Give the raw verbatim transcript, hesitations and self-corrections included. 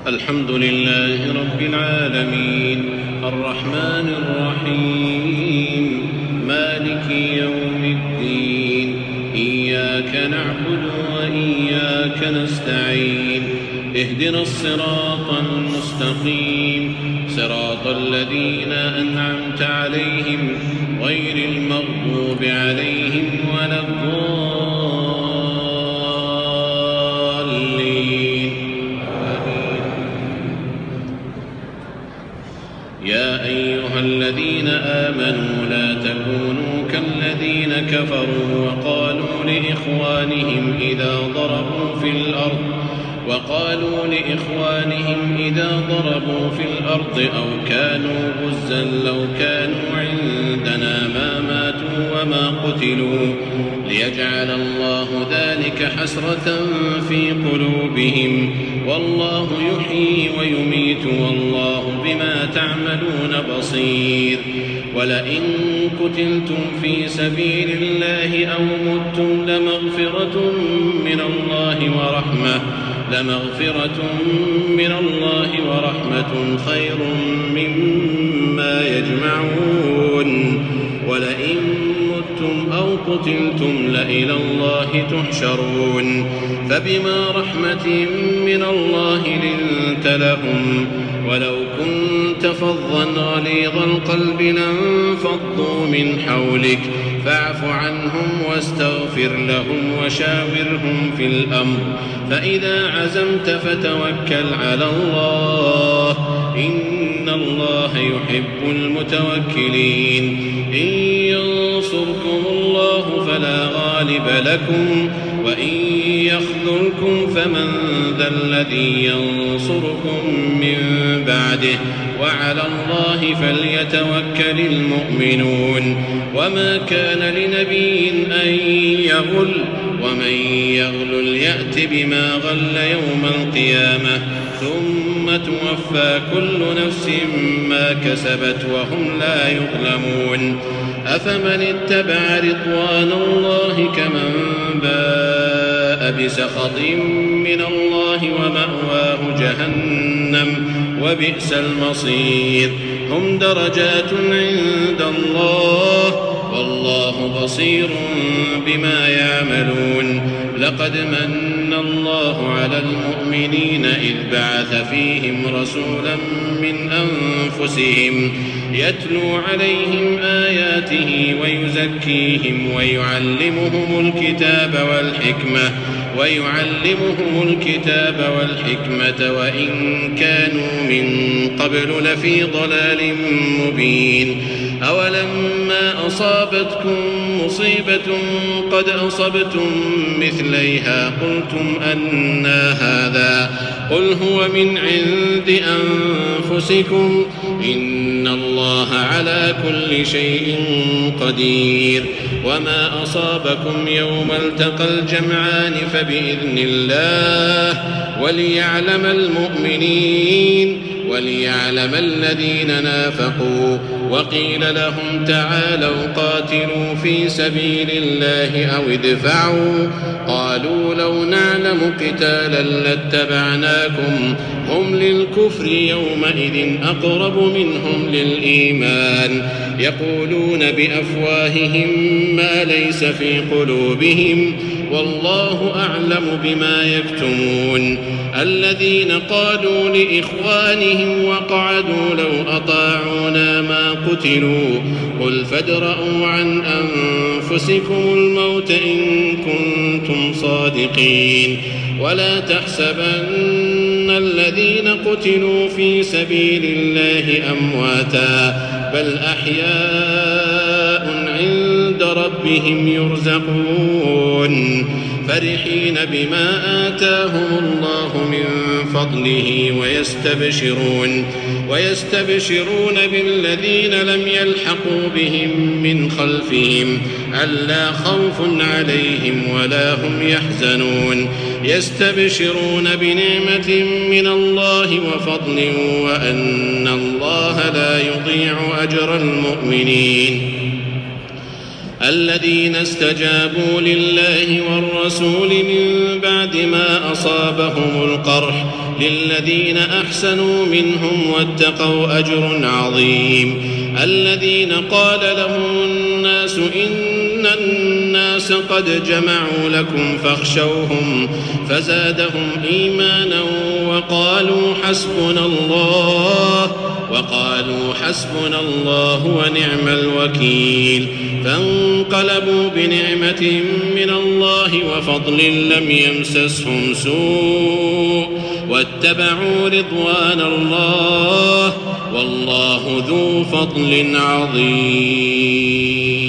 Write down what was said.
الحمد لله رب العالمين الرحمن الرحيم مالك يوم الدين إياك نعبد وإياك نستعين اهدنا الصراط المستقيم صراط الذين أنعمت عليهم غير المغضوب عليهم ولا الضالين. يا أيها الذين آمنوا لا تكونوا كالذين كفروا وقالوا لإخوانهم إذا ضربوا في الأرض وقالوا لإخوانهم إذا ضربوا في الأرض أو كانوا غزا لو كانوا عندنا ما ماتوا وما قتلوا ليجعل الله ذلك حسرة في قلوبهم والله يحيي ويميت والله بما تعملون بصير. ولئن قتلتم في سبيل الله أو متم لمغفرة من الله ورحمة لمغفرة من الله ورحمة خير مما يجمعون. ولئن متم أو قتلتم لإلى الله تحشرون. فبما رحمة من الله لنت لهم ولو كنت فظا غليظ القلب لانفضوا من حولك فاعف عنهم واستغفر لهم وشاورهم في الأمر فإذا عزمت فتوكل على الله إن الله يحب المتوكلين. إن ينصركم الله فلا غالب لكم وإن يخذلكم فمن ذا الذي ينصركم من بعده وعلى الله فليتوكل المؤمنون. وما كان لنبي أن يغل ومن يغل يأت بما غل يوم القيامة ثم توفى كل نفس ما كسبت وهم لا يظلمون. أفمن اتبع رضوان الله كمن باء بسخط من الله ومأواه جهنم وبئس المصير. هم درجات عند الله والله بصير بما يعملون. لقد من الله على المؤمنين إذ بعث فيهم رسولا من أنفسهم يتلو عليهم آياته ويزكيهم ويعلمهم الكتاب والحكمة ويعلمهم الكتاب والحكمة وإن كانوا من قبل لفي ضلال مبين. أولما أصابتكم مصيبة قد أصبتم مثليها قلتم أنى هذا قل هو من عند أنفسكم إن الله على كل شيء قدير. وما أصابكم يوم التقى الجمعان فبإذن الله وليعلم المؤمنين وليعلم الذين نافقوا. وقيل لهم تعالوا قاتلوا في سبيل الله أو ادفعوا قالوا لو نعلم قتالا لاتبعناكم هم للكفر يومئذ أقرب منهم للإيمان يقولون بأفواههم ما ليس في قلوبهم والله أعلم بما يكتمون. الذين قالوا لإخوانهم وقعدوا لو أطاعونا ما قتلوا قل فادرءوا عن أنفسكم الموت إن كنتم صادقين. ولا تحسبن الذين قتلوا في سبيل الله أمواتا بل أحياء عند ربهم يرزقون فرحين بما آتاهم الله من فضله ويستبشرون ويستبشرون بالذين لم يلحقوا بهم من خلفهم ألا خوف عليهم ولا هم يحزنون يستبشرون بنعمة من الله وفضل وأن الله لا يضيع أجر المؤمنين. الذين استجابوا لله والرسول من بعد ما أصابهم القرح للذين أحسنوا منهم واتقوا أجر عظيم الذين قال لهم الناس إن الناس قد جمعوا لكم فاخشوهم فزادهم إيمانا وقالوا حسبنا الله وقالوا حسبنا الله ونعم الوكيل فانقلبوا بنعمة من الله وفضل لم يمسسهم سوء واتبعوا رضوان الله والله ذو فضل عظيم.